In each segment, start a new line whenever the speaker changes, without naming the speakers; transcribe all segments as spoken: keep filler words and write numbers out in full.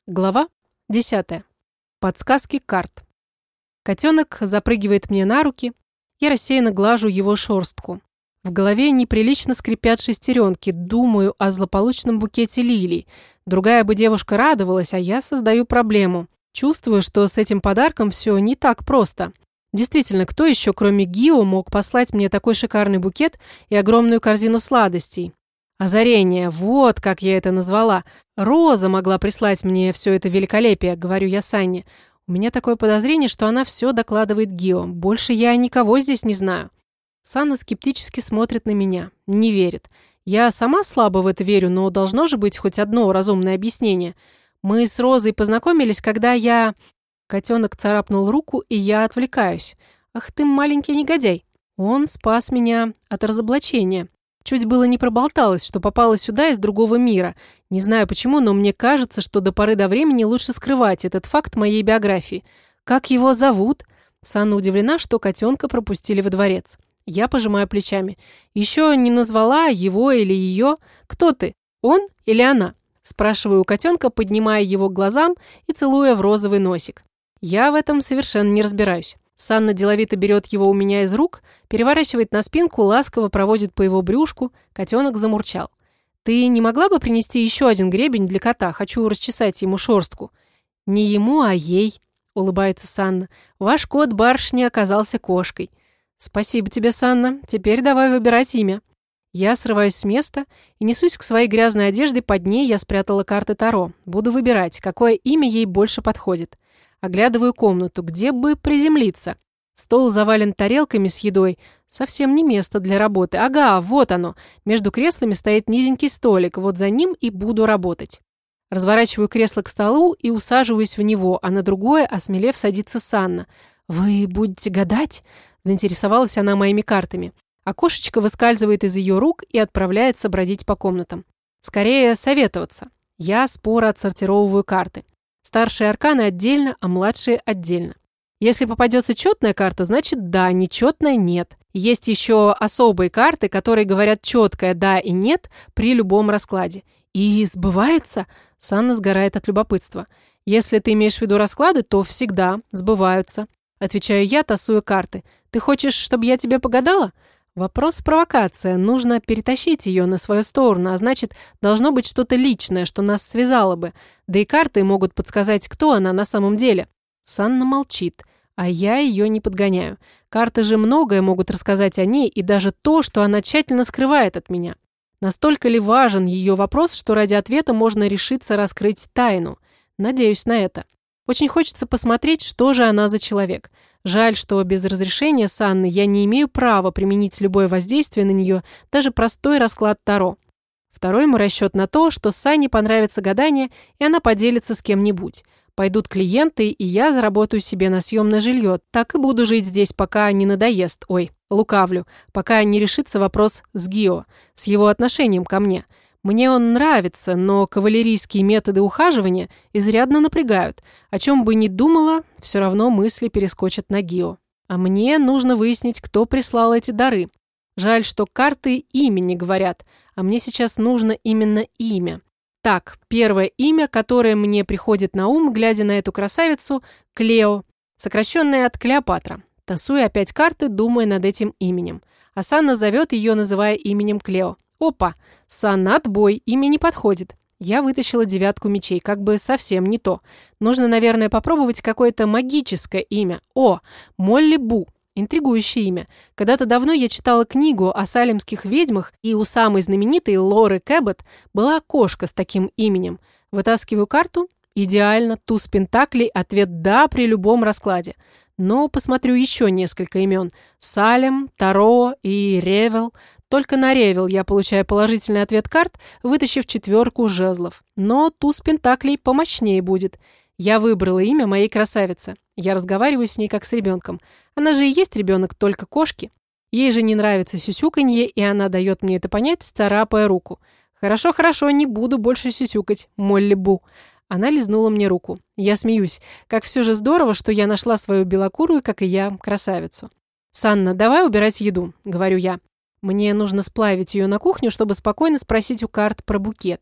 Глава десятая. Подсказки карт. Котенок запрыгивает мне на руки, я рассеянно глажу его шерстку. В голове неприлично скрипят шестеренки, думаю о злополучном букете лилий. Другая бы девушка радовалась, а я создаю проблему. Чувствую, что с этим подарком все не так просто. Действительно, кто еще, кроме Гио, мог послать мне такой шикарный букет и огромную корзину сладостей? Озарение, вот как я это назвала. Роза могла прислать мне все это великолепие, говорю я Санне. У меня такое подозрение, что она все докладывает Гио. Больше я никого здесь не знаю. Санна скептически смотрит на меня, не верит. Я сама слабо в это верю, но должно же быть хоть одно разумное объяснение. Мы с Розой познакомились, когда я... Котенок царапнул руку, и я отвлекаюсь. Ах ты, маленький негодяй. Он спас меня от разоблачения. Чуть было не проболталась, что попала сюда из другого мира. Не знаю почему, но мне кажется, что до поры до времени лучше скрывать этот факт моей биографии. Как его зовут? Санна удивлена, что котенка пропустили во дворец. Я пожимаю плечами. Еще не назвала его или ее. Кто ты? Он или она? Спрашиваю у котенка, поднимая его к глазам и целуя в розовый носик. Я в этом совершенно не разбираюсь. Санна деловито берет его у меня из рук, переворачивает на спинку, ласково проводит по его брюшку. Котенок замурчал. «Ты не могла бы принести еще один гребень для кота? Хочу расчесать ему шерстку». «Не ему, а ей», — улыбается Санна. «Ваш кот барышни оказался кошкой». «Спасибо тебе, Санна. Теперь давай выбирать имя». Я срываюсь с места и несусь к своей грязной одежде. Под ней я спрятала карты Таро. Буду выбирать, какое имя ей больше подходит. Оглядываю комнату, где бы приземлиться. Стол завален тарелками с едой. Совсем не место для работы. Ага, вот оно. Между креслами стоит низенький столик. Вот за ним и буду работать. Разворачиваю кресло к столу и усаживаюсь в него, а на другое, осмелев, садится Санна. «Вы будете гадать?» Заинтересовалась она моими картами. Окошечко выскальзывает из ее рук и отправляется бродить по комнатам. Скорее советоваться. Я споро отсортировываю карты. Старшие арканы отдельно, а младшие отдельно. Если попадется четная карта, значит да, нечетная нет. Есть еще особые карты, которые говорят четкое да и нет при любом раскладе. И сбывается? Санна сгорает от любопытства. Если ты имеешь в виду расклады, то всегда сбываются. Отвечаю я, тасуя карты. Ты хочешь, чтобы я тебе погадала? Вопрос провокация. Нужно перетащить ее на свою сторону, а значит, должно быть что-то личное, что нас связало бы. Да и карты могут подсказать, кто она на самом деле. Санна молчит, а я ее не подгоняю. Карты же многое могут рассказать о ней, и даже то, что она тщательно скрывает от меня. Настолько ли важен ее вопрос, что ради ответа можно решиться раскрыть тайну? Надеюсь на это. Очень хочется посмотреть, что же она за человек. Жаль, что без разрешения Санны я не имею права применить любое воздействие на нее, даже простой расклад Таро. Второй мой расчет на то, что Санне понравится гадание, и она поделится с кем-нибудь. Пойдут клиенты, и я заработаю себе на съемное жилье. Так и буду жить здесь, пока не надоест. Ой, лукавлю. Пока не решится вопрос с Гио, с его отношением ко мне. Мне он нравится, но кавалерийские методы ухаживания изрядно напрягают. О чем бы ни думала, все равно мысли перескочат на Гио. А мне нужно выяснить, кто прислал эти дары. Жаль, что карты имя не говорят, а мне сейчас нужно именно имя. Так, первое имя, которое мне приходит на ум, глядя на эту красавицу, Клео, сокращенное от Клеопатра. Тасую опять карты, думая над этим именем. А Санна зовет ее, называя именем Клео. Опа! Санна, отбой, имя не подходит. Я вытащила девятку мечей, как бы совсем не то. Нужно, наверное, попробовать какое-то магическое имя. О, Молли Бу. Интригующее имя. Когда-то давно я читала книгу о салемских ведьмах, и у самой знаменитой Лоры Кэббот была кошка с таким именем. Вытаскиваю карту. Идеально. Туз пентаклей. Ответ «да» при любом раскладе. Но посмотрю еще несколько имен. Салем, Таро и Ревел. Только на Ревел я получаю положительный ответ карт, вытащив четверку жезлов. Но туз пентаклей помощнее будет. Я выбрала имя моей красавицы. Я разговариваю с ней как с ребенком. Она же и есть ребенок, только кошки. Ей же не нравится сюсюканье, и она дает мне это понять, царапая руку. «Хорошо, хорошо, не буду больше сюсюкать, Молли Бу». Она лизнула мне руку. Я смеюсь. Как все же здорово, что я нашла свою белокурую, как и я, красавицу. «Санна, давай убирать еду», — говорю я. Мне нужно сплавить ее на кухню, чтобы спокойно спросить у карт про букет.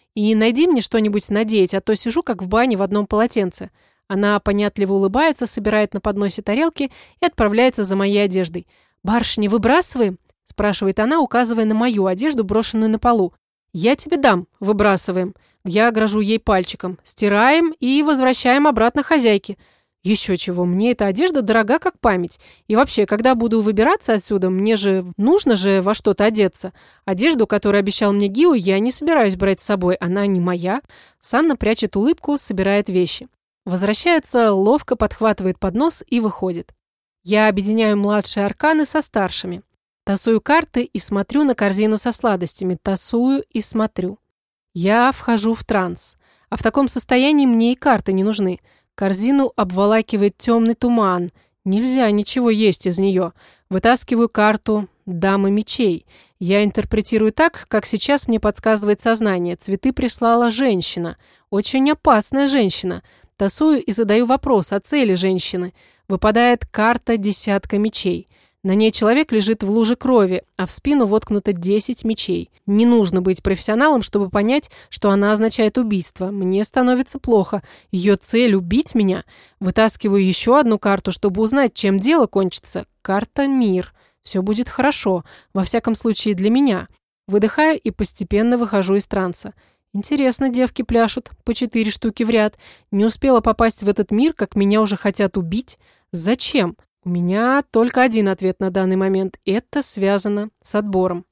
И найди мне что-нибудь надеть, а то сижу как в бане в одном полотенце». Она понятливо улыбается, собирает на подносе тарелки и отправляется за моей одеждой. «Барышни, выбрасываем?» – спрашивает она, указывая на мою одежду, брошенную на полу. «Я тебе дам, выбрасываем». Я грожу ей пальчиком. «Стираем и возвращаем обратно хозяйке». Еще чего, мне эта одежда дорога как память. И вообще, когда буду выбираться отсюда, мне же нужно же во что-то одеться. Одежду, которую обещал мне Гио, я не собираюсь брать с собой, она не моя. Санна прячет улыбку, собирает вещи. Возвращается, ловко подхватывает поднос и выходит. Я объединяю младшие арканы со старшими. Тасую карты и смотрю на корзину со сладостями. Тасую и смотрю. Я вхожу в транс. А в таком состоянии мне и карты не нужны. Корзину обволакивает темный туман. Нельзя ничего есть из нее. Вытаскиваю карту «Дамы мечей». Я интерпретирую так, как сейчас мне подсказывает сознание. Цветы прислала женщина. Очень опасная женщина. Тасую и задаю вопрос о цели женщины. Выпадает карта «Десятка мечей». На ней человек лежит в луже крови, а в спину воткнуто десять мечей. Не нужно быть профессионалом, чтобы понять, что она означает убийство. Мне становится плохо. Ее цель – убить меня. Вытаскиваю еще одну карту, чтобы узнать, чем дело кончится. Карта «Мир». Все будет хорошо. Во всяком случае, для меня. Выдыхаю и постепенно выхожу из транса. Интересно, девки пляшут, по четыре штуки в ряд. Не успела попасть в этот мир, как меня уже хотят убить. Зачем? У меня только один ответ на данный момент. Это связано с отбором.